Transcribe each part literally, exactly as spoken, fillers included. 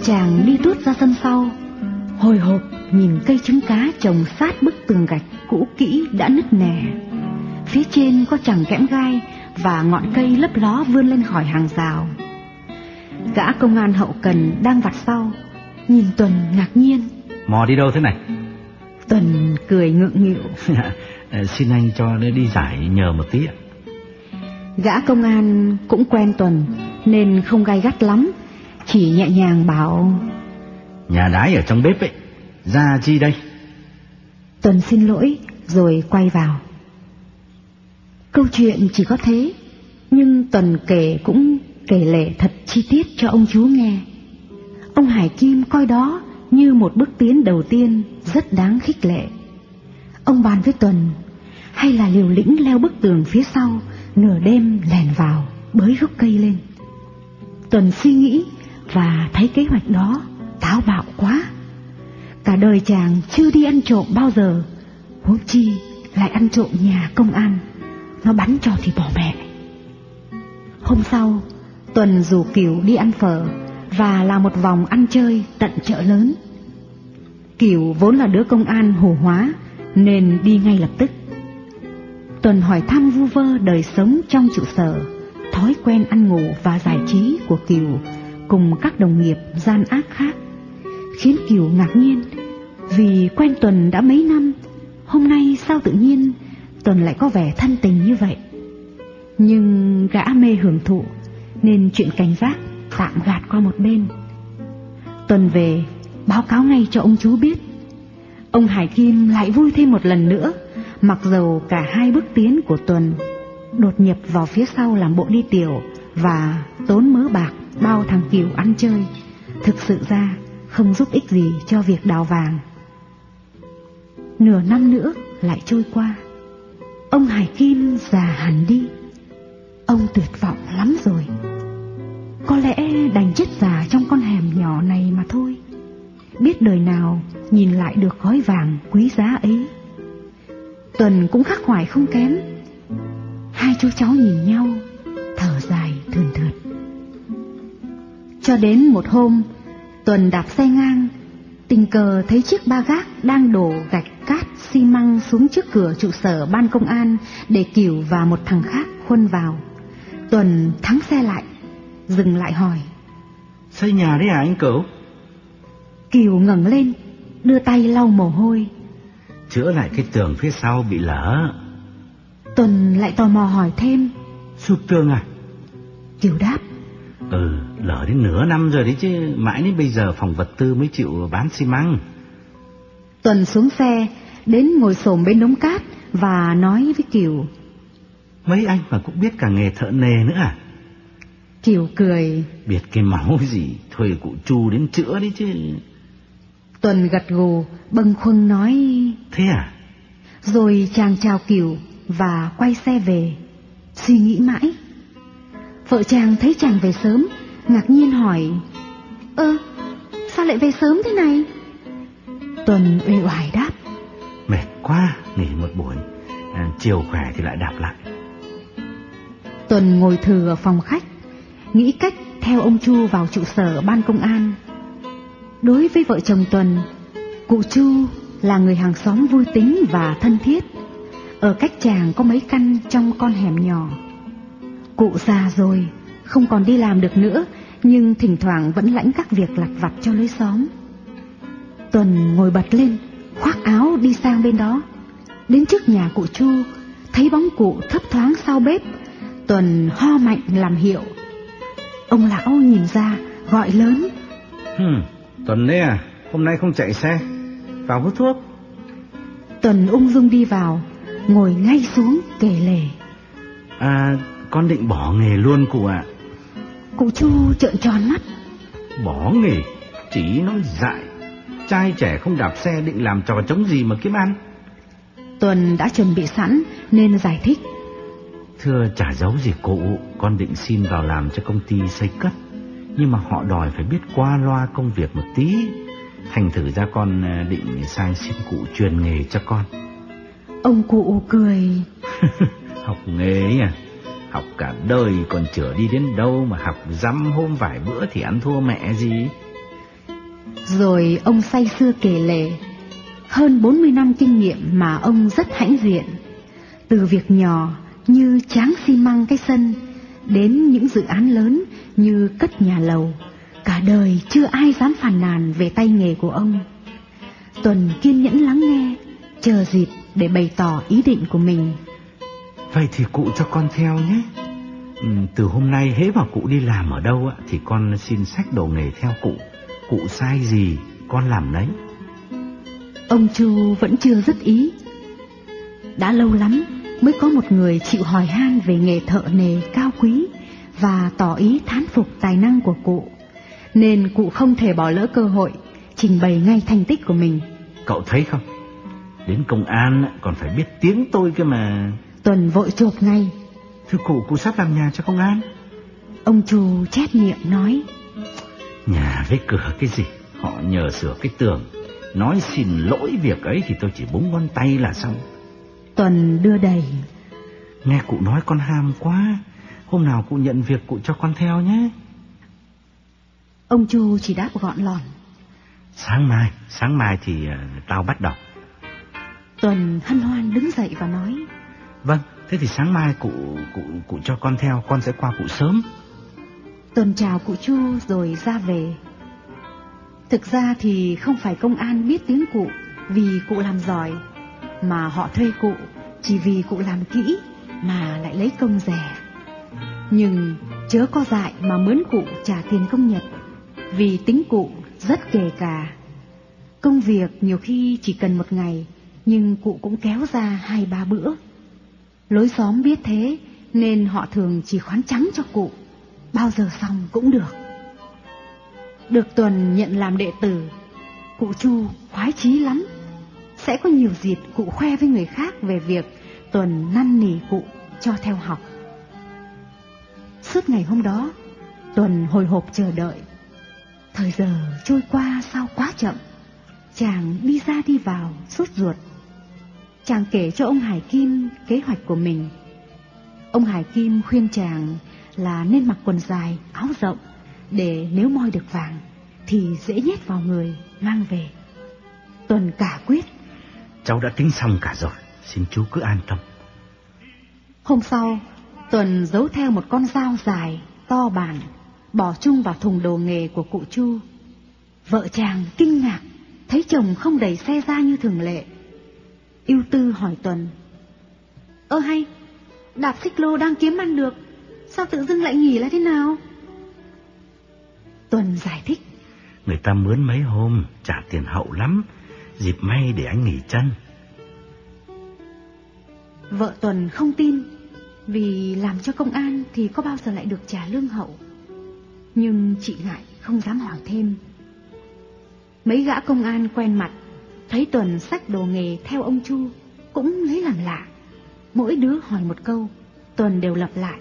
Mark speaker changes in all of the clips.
Speaker 1: chàng đi tuốt ra sân sau, hồi hộp nhìn cây trứng cá trồng sát bức tường gạch cũ kỹ đã nứt nẻ. Phía trên có chằng kẽm gai và ngọn cây lấp ló vươn lên khỏi hàng rào. Gã công an hậu cần đang vặt sau nhìn Tuần ngạc nhiên.
Speaker 2: Mò đi đâu thế này?
Speaker 1: Tuần cười ngượng nghịu.
Speaker 2: Xin anh cho đi giải nhờ một tí ạ.
Speaker 1: Gã công an cũng quen Tuần nên không gay gắt lắm, chỉ nhẹ nhàng bảo:
Speaker 2: Nhà đái ở trong bếp ấy, ra chi đây?
Speaker 1: Tuần xin lỗi rồi quay vào. Câu chuyện chỉ có thế, nhưng Tuần kể cũng kể lể thật chi tiết cho ông chú nghe. Ông Hải Kim coi đó như một bước tiến đầu tiên rất đáng khích lệ. Ông bàn với Tuần hay là liều lĩnh leo bức tường phía sau, nửa đêm lèn vào bới gốc cây lên. Tuần suy nghĩ và thấy kế hoạch đó táo bạo quá. Cả đời chàng chưa đi ăn trộm bao giờ, huống chi lại ăn trộm nhà công an. Nó bắn cho thì bỏ mẹ. Hôm sau, Tuần rủ Cửu đi ăn phở và làm một vòng ăn chơi tận chợ lớn. Cửu vốn là đứa công an hồ hóa nên đi ngay lập tức. Tuần hỏi thăm vu vơ đời sống trong trụ sở, thói quen ăn ngủ và giải trí của Cửu cùng các đồng nghiệp gian ác khác, khiến Cửu ngạc nhiên vì quen Tuần đã mấy năm, hôm nay sao tự nhiên Tuần lại có vẻ thân tình như vậy. Nhưng gã mê hưởng thụ nên chuyện cảnh giác tạm gạt qua một bên. Tuần về báo cáo ngay cho ông chú biết. Ông Hải Kim lại vui thêm một lần nữa, mặc dầu cả hai bước tiến của Tuần đột nhập vào phía sau làm bộ đi tiểu và tốn mớ bạc bao thằng Cửu ăn chơi, thực sự ra không giúp ích gì cho việc đào vàng. Nửa năm nữa lại trôi qua, ông Hải Kim già hẳn đi. Ông tuyệt vọng lắm rồi. Có lẽ đành chết già trong con hẻm nhỏ này mà thôi. Biết đời nào nhìn lại được gói vàng quý giá ấy. Tuần cũng khắc khoải không kém. Hai chú cháu nhìn nhau, thở dài thườn thượt. Cho đến một hôm, Tuần đạp xe ngang, tình cờ thấy chiếc ba gác đang đổ gạch cát xi măng xuống trước cửa trụ sở ban công an để Cửu và một thằng khác khuân vào. Tuần thắng xe lại, dừng lại hỏi:
Speaker 2: Xây nhà đấy hả anh Cửu?
Speaker 1: Cửu ngẩng lên, đưa tay lau mồ hôi.
Speaker 2: Chữa lại cái tường phía sau bị lở.
Speaker 1: Tuần lại tò mò hỏi thêm:
Speaker 2: Sụp tường à?
Speaker 1: Cửu đáp:
Speaker 2: Ừ, lở đến nửa năm rồi đấy chứ, mãi đến bây giờ phòng vật tư mới chịu bán xi măng.
Speaker 1: Tuần xuống xe, đến ngồi xổm bên đống cát và nói với Cửu:
Speaker 2: Mấy anh mà cũng biết cả nghề thợ nề nữa à?
Speaker 1: Cửu cười:
Speaker 2: Biết cái máu gì, thuê cụ Chu đến chữa đấy chứ.
Speaker 1: Tuần gật gù, bâng khuâng nói:
Speaker 2: Thế à?
Speaker 1: Rồi chàng chào Cửu và quay xe về. Suy nghĩ mãi, vợ chàng thấy chàng về sớm, ngạc nhiên hỏi: Ơ, sao lại về sớm thế này? Tuần uể oải đáp:
Speaker 2: Mệt quá, nghỉ một buổi, à, chiều khỏe thì lại đạp lại.
Speaker 1: Tuần ngồi thừ ở phòng khách, nghĩ cách theo ông Chu vào trụ sở ban công an. Đối với vợ chồng Tuần, cụ Chu là người hàng xóm vui tính và thân thiết. Ở cách chàng có mấy căn trong con hẻm nhỏ. Cụ già rồi, không còn đi làm được nữa, nhưng thỉnh thoảng vẫn lãnh các việc lặt vặt cho lối xóm. Tuần ngồi bật lên, khoác áo đi sang bên đó. Đến trước nhà cụ Chu, thấy bóng cụ thấp thoáng sau bếp. Tuần ho mạnh làm hiệu. Ông lão nhìn ra, gọi lớn:
Speaker 2: hmm, Tuần đấy à, hôm nay không chạy xe, vào hút thuốc.
Speaker 1: Tuần ung dung đi vào, ngồi ngay xuống kể lể:
Speaker 2: À, con định bỏ nghề luôn cụ ạ.
Speaker 1: Cụ Chu trợn tròn mắt:
Speaker 2: Bỏ nghề? Chỉ nói dại. Trai trẻ không đạp xe định làm trò trống gì mà kiếm ăn.
Speaker 1: Tuần đã chuẩn bị sẵn nên giải thích:
Speaker 2: Thưa chả giấu gì cụ, con định xin vào làm cho công ty xây cất, nhưng mà họ đòi phải biết qua loa công việc một tí. Thành thử ra con định sang xin cụ truyền nghề cho con.
Speaker 1: Ông cụ cười:
Speaker 2: Học nghề ấy à? Học cả đời còn chửa đi đến đâu mà học dăm hôm vài bữa thì ăn thua mẹ gì.
Speaker 1: Rồi ông say sưa kể lể hơn bốn mươi năm kinh nghiệm mà ông rất hãnh diện, từ việc nhỏ như tráng xi măng cái sân đến những dự án lớn như cất nhà lầu. Cả đời chưa ai dám phàn nàn về tay nghề của ông. Tuần kiên nhẫn lắng nghe, chờ dịp để bày tỏ ý định của mình.
Speaker 2: Vậy thì cụ cho con theo nhé. Ừ, từ hôm nay hễ mà cụ đi làm ở đâu á, thì con xin xách đồ nghề theo cụ. Cụ sai gì con làm đấy.
Speaker 1: Ông Chu vẫn chưa dứt ý. Đã lâu lắm mới có một người chịu hỏi han về nghề thợ nề cao quý và tỏ ý thán phục tài năng của cụ, nên cụ không thể bỏ lỡ cơ hội trình bày ngay thành tích của mình.
Speaker 2: Cậu thấy không, đến công an còn phải biết tiếng tôi cơ mà.
Speaker 1: Tuần vội chộp ngay.
Speaker 2: Thưa cụ, cụ sắp làm nhà cho công an.
Speaker 1: Ông Chu chép miệng nói:
Speaker 2: Nhà với cửa cái gì, họ nhờ sửa cái tường. Nói xin lỗi việc ấy thì tôi chỉ búng ngón tay là xong.
Speaker 1: Tuần đưa đầy:
Speaker 2: Nghe cụ nói con ham quá, hôm nào cụ nhận việc cụ cho con theo nhé.
Speaker 1: Ông Chu chỉ đáp gọn lòn:
Speaker 2: Sáng mai, sáng mai thì uh, tao bắt đầu.
Speaker 1: Tuần hân hoan đứng dậy và nói:
Speaker 2: Vâng, thế thì sáng mai cụ cụ cụ cho con theo, con sẽ qua cụ sớm.
Speaker 1: Tuần chào cụ Chu rồi ra về. Thực ra thì không phải công an biết tiếng cụ vì cụ làm giỏi, mà họ thuê cụ chỉ vì cụ làm kỹ mà lại lấy công rẻ. Nhưng chớ có dại mà mướn cụ trả tiền công nhật, vì tính cụ rất kề cà. Công việc nhiều khi chỉ cần một ngày, nhưng cụ cũng kéo ra hai ba bữa. Lối xóm biết thế nên họ thường chỉ khoán trắng cho cụ, bao giờ xong cũng được. Được Tuần nhận làm đệ tử, cụ Chu khoái chí lắm. Sẽ có nhiều dịp cụ khoe với người khác về việc Tuần năn nỉ cụ cho theo học. Suốt ngày hôm đó, Tuần hồi hộp chờ đợi. Thời giờ trôi qua sao quá chậm. Chàng đi ra đi vào sốt ruột. Chàng kể cho ông Hải Kim kế hoạch của mình. Ông Hải Kim khuyên chàng là nên mặc quần dài, áo rộng, để nếu moi được vàng thì dễ nhét vào người mang về. Tuần cả quyết:
Speaker 2: Cháu đã tính xong cả rồi, xin chú cứ an tâm.
Speaker 1: Hôm sau, Tuần giấu theo một con dao dài, to bản, bỏ chung vào thùng đồ nghề của cụ Chu. Vợ chàng kinh ngạc thấy chồng không đẩy xe ra như thường lệ. Ưu tư hỏi Tuần: Ơ hay, đạp xích lô đang kiếm ăn được, sao tự dưng lại nghỉ là thế nào? Tuần giải thích:
Speaker 2: Người ta mướn mấy hôm, trả tiền hậu lắm, dịp may để anh nghỉ chân.
Speaker 1: Vợ Tuần không tin, vì làm cho công an thì có bao giờ lại được trả lương hậu. Nhưng chị ngại không dám hỏi thêm. Mấy gã công an quen mặt thấy Tuần xách đồ nghề theo ông Chu cũng lấy làm lạ. Mỗi đứa hỏi một câu, Tuần đều lặp lại: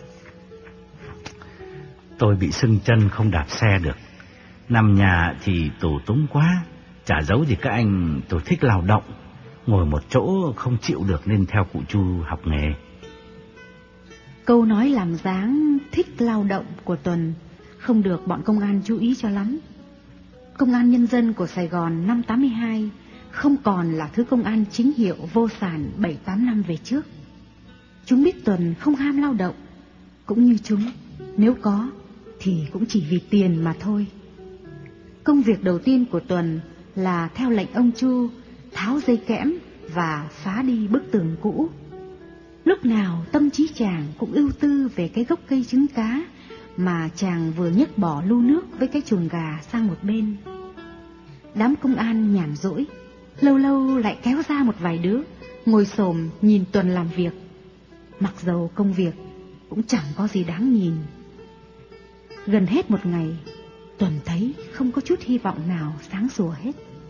Speaker 2: Tôi bị sưng chân không đạp xe được, nằm nhà thì tù túng quá. Chả giấu gì các anh, tôi thích lao động, ngồi một chỗ không chịu được nên theo cụ Chu học nghề.
Speaker 1: Câu nói làm dáng thích lao động của Tuần không được bọn công an chú ý cho lắm. Công an nhân dân của Sài Gòn năm tám mươi hai không còn là thứ công an chính hiệu vô sản bảy tám năm về trước. Chúng biết Tuần không ham lao động, cũng như chúng, nếu có thì cũng chỉ vì tiền mà thôi. Công việc đầu tiên của Tuần là theo lệnh ông Chu tháo dây kẽm và phá đi bức tường cũ. Lúc nào tâm trí chàng cũng ưu tư về cái gốc cây trứng cá mà chàng vừa nhấc bỏ lu nước với cái chuồng gà sang một bên. Đám công an nhàn rỗi, lâu lâu lại kéo ra một vài đứa ngồi xổm nhìn Tuần làm việc, mặc dầu công việc cũng chẳng có gì đáng nhìn. Gần hết một ngày, Tuần thấy không có chút hy vọng nào sáng sủa hết.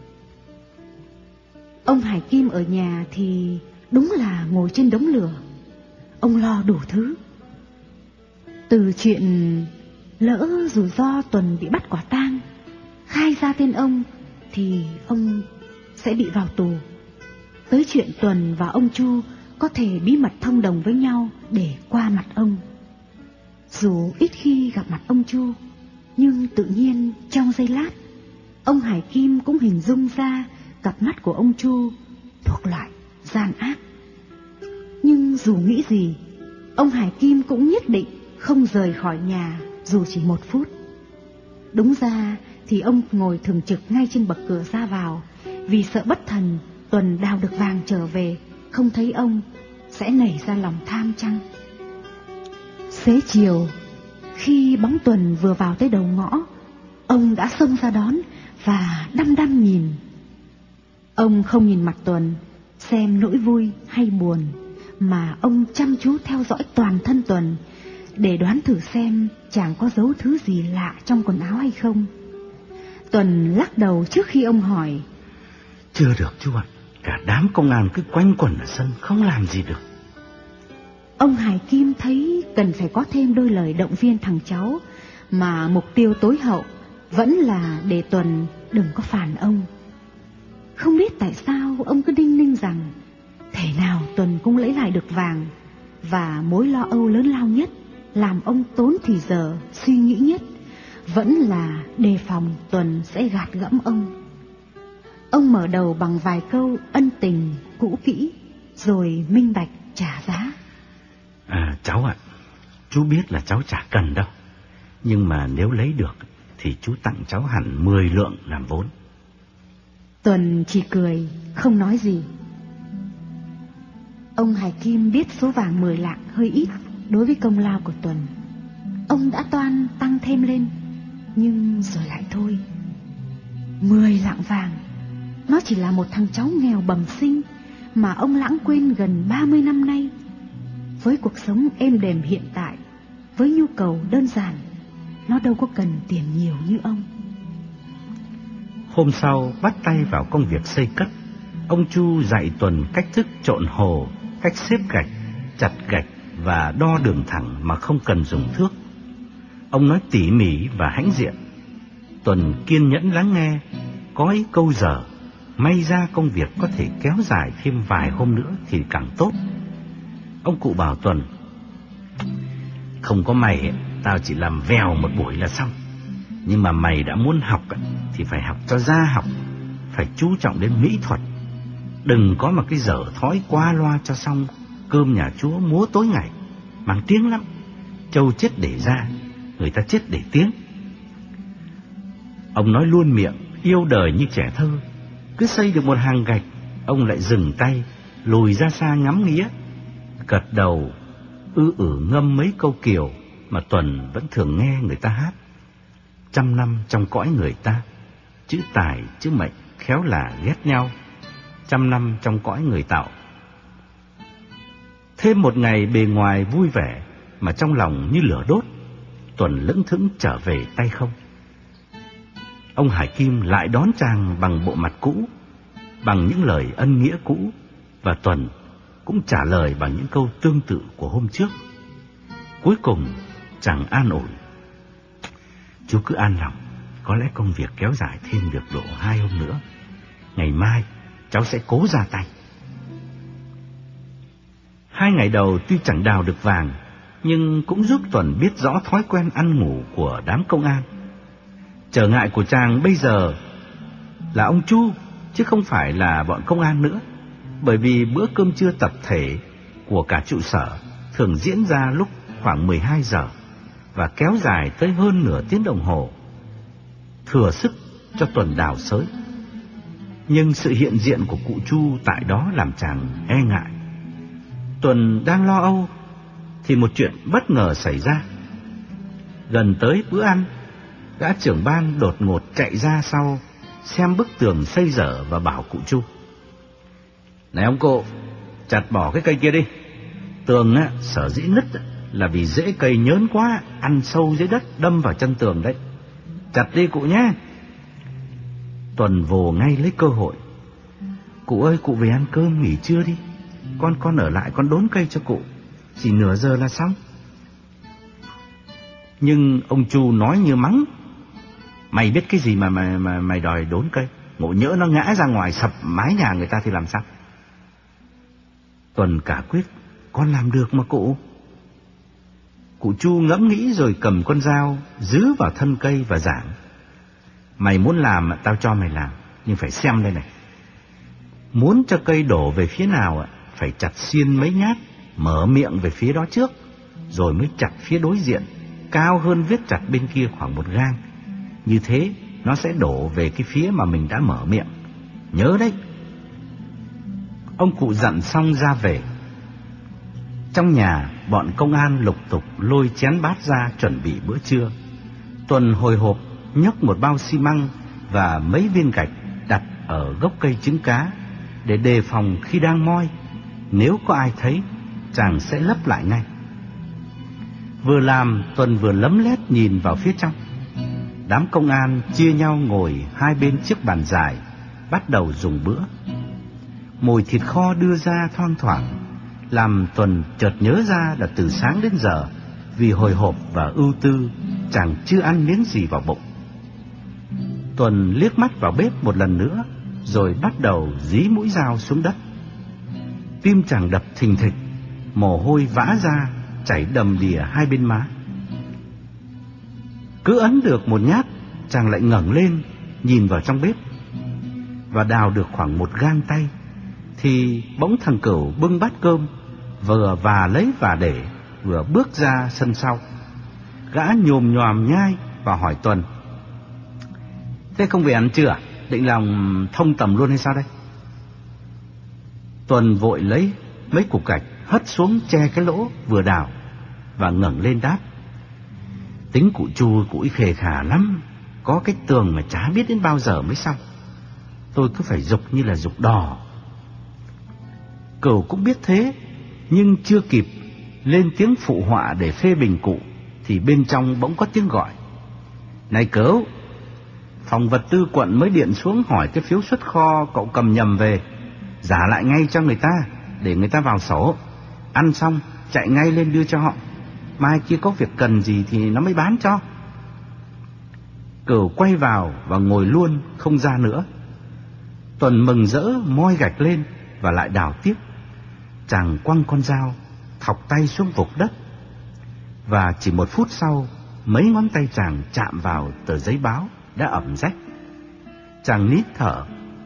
Speaker 1: Ông Hải Kim ở nhà thì đúng là ngồi trên đống lửa. Ông lo đủ thứ. Từ chuyện lỡ rủi ro Tuần bị bắt quả tang, khai ra tên ông thì ông sẽ bị vào tù, tới chuyện Tuần và ông Chu có thể bí mật thông đồng với nhau để qua mặt ông. Dù ít khi gặp mặt ông Chu, nhưng tự nhiên trong giây lát, Ông Hải Kim cũng hình dung ra cặp mắt của ông Chu thuộc loại gian ác. Nhưng dù nghĩ gì, ông Hải Kim cũng nhất định không rời khỏi nhà dù chỉ một phút. Đúng ra thì ông ngồi thường trực ngay trên bậc cửa ra vào, vì sợ bất thần Tuần đào được vàng trở về không thấy ông sẽ nảy ra lòng tham chăng. Xế chiều, khi bóng Tuần vừa vào tới đầu ngõ, ông đã xông ra đón và đăm đăm nhìn. Ông không nhìn mặt Tuần xem nỗi vui hay buồn, mà ông chăm chú theo dõi toàn thân Tuần để đoán thử xem chàng có giấu thứ gì lạ trong quần áo hay không. Tuần lắc đầu trước khi ông hỏi.
Speaker 2: Chưa được chú ạ, cả đám công an cứ quanh quẩn ở sân không làm gì được.
Speaker 1: Ông Hải Kim thấy cần phải có thêm đôi lời động viên thằng cháu, mà mục tiêu tối hậu vẫn là để Tuần đừng có phản ông. Không biết tại sao ông cứ đinh ninh rằng thể nào Tuần cũng lấy lại được vàng, và mối lo âu lớn lao nhất làm ông tốn thì giờ suy nghĩ nhất vẫn là đề phòng Tuần sẽ gạt gẫm ông. Ông mở đầu bằng vài câu ân tình cũ kỹ, rồi minh bạch trả giá.
Speaker 2: À cháu ạ, chú biết là cháu chả cần đâu, nhưng mà nếu lấy được thì chú tặng cháu hẳn mười lượng làm vốn.
Speaker 1: Tuần chỉ cười, không nói gì. Ông Hải Kim biết số vàng mười lạng hơi ít đối với công lao của Tuần. Ông đã toan tăng thêm lên, nhưng rồi lại thôi. Mười lạng vàng, nó chỉ là một thằng cháu nghèo bẩm sinh mà ông lãng quên gần ba mươi năm nay. Với cuộc sống êm đềm hiện tại, với nhu cầu đơn giản, nó đâu có cần tiền nhiều như ông.
Speaker 2: Hôm sau bắt tay vào công việc xây cất, ông Chu dạy Tuần cách thức trộn hồ, cách xếp gạch, chặt gạch và đo đường thẳng mà không cần dùng thước. Ông nói tỉ mỉ và hãnh diện. Tuần kiên nhẫn lắng nghe, có ý câu giờ, may ra công việc có thể kéo dài thêm vài hôm nữa thì càng tốt. Ông cụ bảo Tuần, không có mày tao chỉ làm vèo một buổi là xong. Nhưng mà mày đã muốn học thì phải học cho ra học, phải chú trọng đến mỹ thuật. Đừng có mà cái dở thói qua loa cho xong. Cơm nhà chúa múa tối ngày, mang tiếng lắm. Trâu chết để ra, người ta chết để tiếng. Ông nói luôn miệng, yêu đời như trẻ thơ. Cứ xây được một hàng gạch, ông lại dừng tay, lùi ra xa ngắm nghía, gật đầu, ư ử ngâm mấy câu kiều mà Tuần vẫn thường nghe người ta hát. Trăm năm trong cõi người ta, chữ tài chữ mệnh khéo là ghét nhau. Trăm năm trong cõi người tạo. Thêm một ngày bề ngoài vui vẻ mà trong lòng như lửa đốt, Tuần lững thững trở về tay không. Ông Hải Kim lại đón chàng bằng bộ mặt cũ, bằng những lời ân nghĩa cũ, và Tuần cũng trả lời bằng những câu tương tự của hôm trước. Cuối cùng chàng an ủi, chú cứ an lòng, có lẽ công việc kéo dài thêm được độ hai hôm nữa. Ngày mai cháu sẽ cố ra tay. Hai ngày đầu tuy chẳng đào được vàng, nhưng cũng giúp Tuần biết rõ thói quen ăn ngủ của đám công an. Trở ngại của chàng bây giờ là ông Chu, chứ không phải là bọn công an nữa, bởi vì bữa cơm trưa tập thể của cả trụ sở thường diễn ra lúc khoảng mười hai giờ và kéo dài tới hơn nửa tiếng đồng hồ, thừa sức cho Tuần đào xới. Nhưng sự hiện diện của cụ Chu tại đó làm chàng e ngại. Tuần đang lo âu thì một chuyện bất ngờ xảy ra. Gần tới bữa ăn, gã trưởng ban đột ngột chạy ra sau xem bức tường xây dở và bảo cụ Chu, này ông cụ, chặt bỏ cái cây kia đi. Tường á, sở dĩ nứt là vì rễ cây nhớn quá, ăn sâu dưới đất đâm vào chân tường đấy. Chặt đi cụ nhé. Tuần vồ ngay lấy cơ hội. Cụ ơi, cụ về ăn cơm nghỉ trưa đi. Con con ở lại con đốn cây cho cụ, chỉ nửa giờ là xong. Nhưng ông Chu nói như mắng, mày biết cái gì mà, mà, mà mày đòi đốn cây? Ngộ nhỡ nó ngã ra ngoài sập mái nhà người ta thì làm sao? Tuần cả quyết, con làm được mà cụ. Cụ Chu ngẫm nghĩ rồi cầm con dao giữ vào thân cây và giảng, Mày muốn làm tao cho mày làm, nhưng phải xem đây này. Muốn cho cây đổ về phía nào phải chặt xiên mấy nhát, mở miệng về phía đó trước, rồi mới chặt phía đối diện, cao hơn vết chặt bên kia khoảng một gang. Như thế nó sẽ đổ về cái phía mà mình đã mở miệng. Nhớ đấy. Ông cụ dặn xong ra về. Trong nhà, bọn công an lục tục lôi chén bát ra chuẩn bị bữa trưa. Tuần hồi hộp nhấc một bao xi măng và mấy viên gạch đặt ở gốc cây trứng cá để đề phòng khi đang moi, nếu có ai thấy, chàng sẽ lấp lại ngay. Vừa làm, Tuần vừa lấm lét nhìn vào phía trong. Đám công an chia nhau ngồi hai bên chiếc bàn dài, bắt đầu dùng bữa. Mùi thịt kho đưa ra thoang thoảng, làm Tuần chợt nhớ ra là từ sáng đến giờ, vì hồi hộp và ưu tư, chàng chưa ăn miếng gì vào bụng. Tuần liếc mắt vào bếp một lần nữa, rồi bắt đầu dí mũi dao xuống đất. Tim chàng đập thình thịch, mồ hôi vã ra, chảy đầm đìa hai bên má. Cứ ấn được một nhát, chàng lại ngẩng lên, nhìn vào trong bếp. Và đào được khoảng một gang tay, thì bỗng thằng Cửu bưng bát cơm, vừa và lấy và để, vừa bước ra sân sau. Gã nhồm nhòm nhai và hỏi Tuần: "Thế không về ăn chưa? Định làm thông tầm luôn hay sao đây?" Tuần vội lấy mấy cục gạch hất xuống che cái lỗ vừa đào và ngẩng lên đáp: "Tính cụ Chu cụ ấy khề khà lắm, có cái tường mà chả biết đến bao giờ mới xong. Tôi cứ phải giục như là giục đò." Cửu cũng biết thế, nhưng chưa kịp lên tiếng phụ họa để phê bình cụ, thì bên trong bỗng có tiếng gọi: "Này Cửu, phòng vật tư quận mới điện xuống hỏi cái phiếu xuất kho cậu cầm nhầm về, giả lại ngay cho người ta, để người ta vào sổ. Ăn xong chạy ngay lên đưa cho họ, mai kia có việc cần gì thì nó mới bán cho." Cửu quay vào và ngồi luôn, không ra nữa. Tuần mừng rỡ moi gạch lên và lại đào tiếp. Chàng quăng con dao, thọc tay xuống vục đất, và chỉ một phút sau, mấy ngón tay chàng chạm vào tờ giấy báo đã ẩm rách. Chàng nín thở,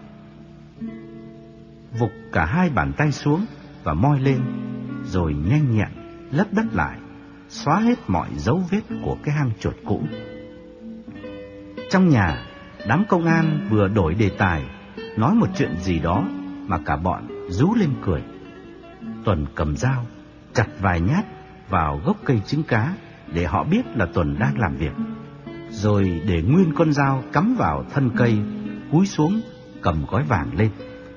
Speaker 2: vục cả hai bàn tay xuống và moi lên, rồi nhanh nhẹn lấp đất lại, xóa hết mọi dấu vết của cái hang chuột cũ. Trong nhà, đám công an vừa đổi đề tài, nói một chuyện gì đó mà cả bọn rú lên cười. Tuần cầm dao, chặt vài nhát vào gốc cây trứng cá để họ biết là Tuần đang làm việc, rồi để nguyên con dao cắm vào thân cây, cúi xuống cầm gói vàng lên.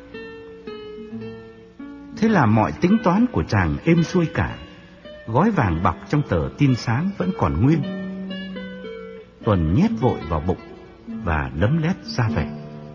Speaker 2: Thế là mọi tính toán của chàng êm xuôi cả. Gói vàng bọc trong tờ tin sáng vẫn còn nguyên. Tuần nhét vội vào bụng và đấm lét ra về.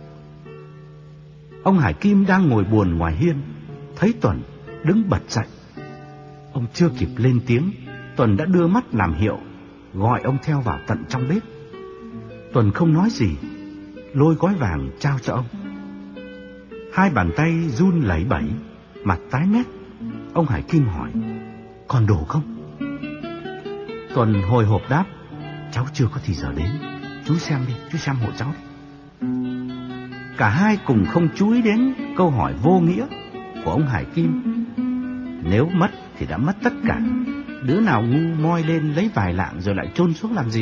Speaker 2: Ông Hải Kim đang ngồi buồn ngoài hiên, thấy Tuần đứng bật dậy. Ông chưa kịp lên tiếng, Tuần đã đưa mắt làm hiệu, gọi ông theo vào tận trong bếp. Tuần không nói gì, lôi gói vàng trao cho ông. Hai bàn tay run lẩy bẩy, mặt tái mét. Ông Hải Kim hỏi: "Còn đủ không?" Tuần hồi hộp đáp: "Cháu chưa có thì giờ đến, chú xem đi, chú xem hộ cháu đi." Cả hai cùng không chú ý đến câu hỏi vô nghĩa của ông Hải Kim. Nếu mất thì đã mất tất cả, đứa nào ngu moi lên lấy vài lạng rồi lại chôn xuống làm gì?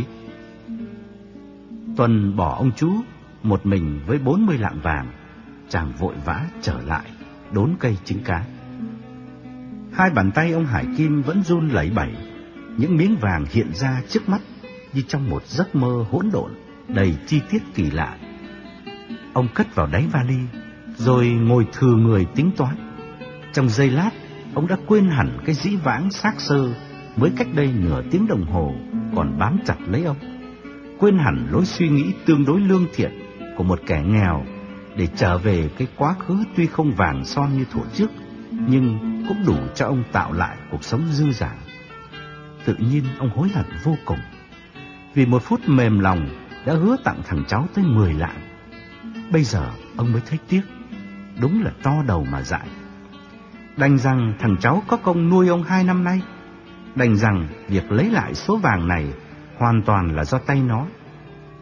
Speaker 2: Tuần bỏ ông chú một mình với bốn mươi lạng vàng. Chàng vội vã trở lại đốn cây trứng cá. Hai bàn tay ông Hải Kim vẫn run lẩy bẩy. Những miếng vàng hiện ra trước mắt như trong một giấc mơ hỗn độn đầy chi tiết kỳ lạ. Ông cất vào đáy vali, rồi ngồi thừ người tính toán. Trong giây lát, ông đã quên hẳn cái dĩ vãng xác sơ mới cách đây nửa tiếng đồng hồ còn bám chặt lấy ông. Quên hẳn lối suy nghĩ tương đối lương thiện của một kẻ nghèo để trở về cái quá khứ tuy không vàng son như thuở trước, nhưng cũng đủ cho ông tạo lại cuộc sống dư dả. Tự nhiên ông hối hận vô cùng, vì một phút mềm lòng đã hứa tặng thằng cháu tới mười lạng. Bây giờ ông mới thấy tiếc, đúng là to đầu mà dại. Đành rằng thằng cháu có công nuôi ông hai năm nay, đành rằng việc lấy lại số vàng này hoàn toàn là do tay nó.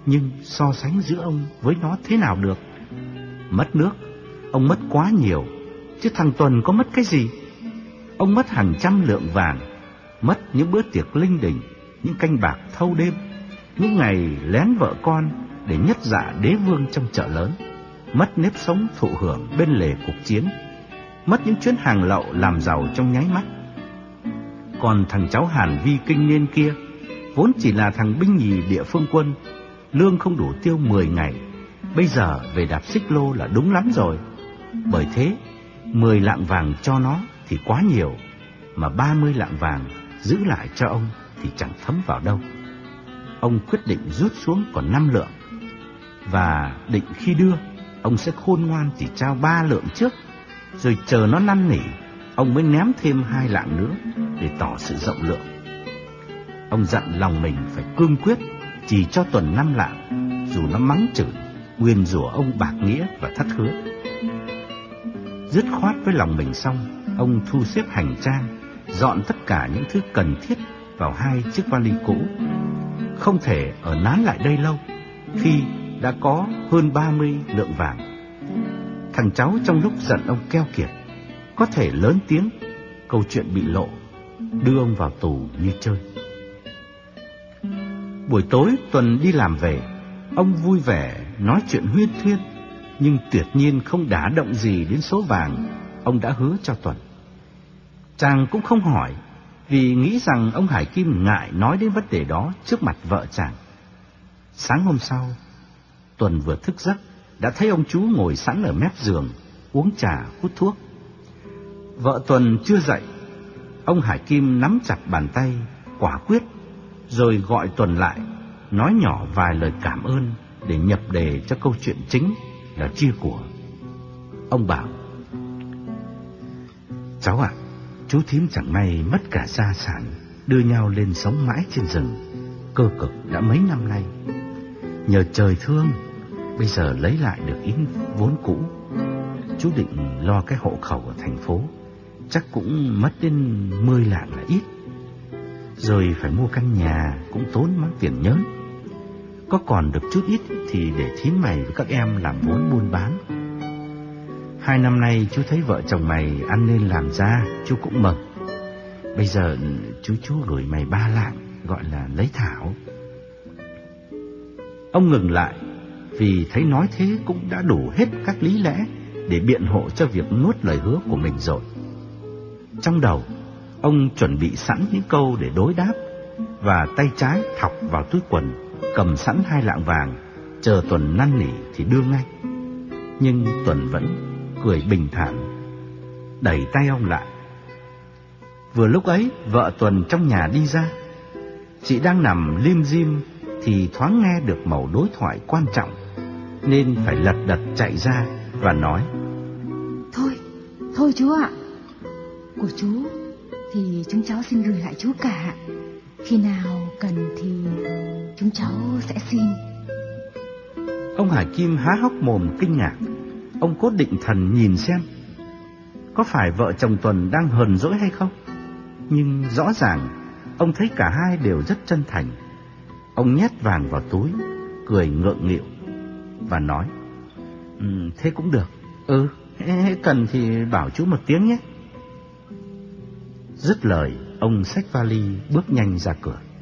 Speaker 2: Nhưng so sánh giữa ông với nó thế nào được? Mất nước, ông mất quá nhiều, chứ thằng Tuần có mất cái gì? Ông mất hàng trăm lượng vàng, mất những bữa tiệc linh đình, những canh bạc thâu đêm, những ngày lén vợ con để nhất dạ đế vương trong chợ lớn, mất nếp sống thụ hưởng bên lề cuộc chiến, mất những chuyến hàng lậu làm giàu trong nháy mắt. Còn thằng cháu Hàn Vi kinh niên kia, vốn chỉ là thằng binh nhì địa phương quân, lương không đủ tiêu mười ngày, bây giờ về đạp xích lô là đúng lắm rồi. Bởi thế, mười lạng vàng cho nó thì quá nhiều, mà ba mươi lạng vàng giữ lại cho ông thì chẳng thấm vào đâu. Ông quyết định rút xuống còn năm lượng, và định khi đưa, ông sẽ khôn ngoan chỉ trao ba lượng trước, rồi chờ nó năn nỉ, ông mới ném thêm hai lạng nữa để tỏ sự rộng lượng. Ông dặn lòng mình phải cương quyết, chỉ cho Tuần năm lạng, dù nó mắng chửi, nguyền rủa ông bạc nghĩa và thất hứa. Dứt khoát với lòng mình xong, ông thu xếp hành trang, dọn tất cả những thứ cần thiết vào hai chiếc vali cũ. Không thể ở nán lại đây lâu, khi đã có hơn ba mươi lượng vàng. Thằng cháu trong lúc giận ông keo kiệt, có thể lớn tiếng, câu chuyện bị lộ, đưa ông vào tù như chơi. Buổi tối Tuần đi làm về, ông vui vẻ nói chuyện huyên thuyên, nhưng tuyệt nhiên không đả động gì đến số vàng ông đã hứa cho Tuần. Chàng cũng không hỏi, vì nghĩ rằng ông Hải Kim ngại nói đến vấn đề đó trước mặt vợ chàng. Sáng hôm sau, Tuần vừa thức giấc đã thấy ông chú ngồi sẵn ở mép giường, uống trà hút thuốc. Vợ Tuần chưa dậy, ông Hải Kim nắm chặt bàn tay, quả quyết, rồi gọi Tuần lại, nói nhỏ vài lời cảm ơn để nhập đề cho câu chuyện chính là chia của. Ông bảo: cháu ạ, à, chú thím chẳng may mất cả gia sản, đưa nhau lên sống mãi trên rừng, cơ cực đã mấy năm nay. Nhờ trời thương, bây giờ lấy lại được ít vốn cũ. Chú định lo cái hộ khẩu ở thành phố, chắc cũng mất đến mười lạng là ít. Rồi phải mua căn nhà cũng tốn món tiền nhớn. Có còn được chút ít thì để thím mày với các em làm vốn buôn bán. Hai năm nay chú thấy vợ chồng mày ăn nên làm ra, chú cũng mừng. Bây giờ chú chú gửi mày ba lạng, gọi là lấy thảo. Ông ngừng lại, vì thấy nói thế cũng đã đủ hết các lý lẽ để biện hộ cho việc nuốt lời hứa của mình rồi. Trong đầu, ông chuẩn bị sẵn những câu để đối đáp, và tay trái thọc vào túi quần, cầm sẵn hai lạng vàng, chờ Tuần năn nỉ thì đưa ngay. Nhưng Tuần vẫn cười bình thản, đẩy tay ông lại. Vừa lúc ấy, vợ Tuần trong nhà đi ra. Chị đang nằm lim dim thì thoáng nghe được mẩu đối thoại quan trọng, nên phải lật đật chạy ra và nói:
Speaker 1: Thôi, thôi chú ạ, của chú thì chúng cháu xin gửi lại chú cả. Khi nào cần thì chúng cháu sẽ xin.
Speaker 2: Ông Hải Kim há hốc mồm kinh ngạc. Ông cố định thần nhìn xem có phải vợ chồng Tuần đang hờn dỗi hay không. Nhưng rõ ràng ông thấy cả hai đều rất chân thành. Ông nhét vàng vào túi, cười ngượng nghịu và nói: ừ, thế cũng được. Ừ, cần thì bảo chú một tiếng nhé. Dứt lời, ông xách vali bước nhanh ra cửa.